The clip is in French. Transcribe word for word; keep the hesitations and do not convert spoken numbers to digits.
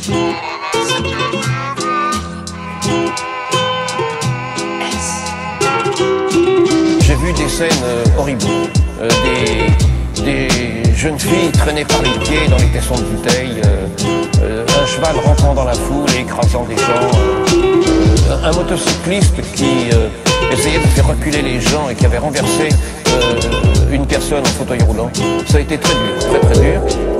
J'ai vu des scènes euh, horribles, euh, des, des jeunes filles traînées par les pieds dans les caissons de bouteilles, euh, euh, un cheval rentrant dans la foule et écrasant des gens, euh, euh, un motocycliste qui euh, essayait de faire reculer les gens et qui avait renversé euh, une personne en fauteuil roulant. Ça a été très dur, très très dur.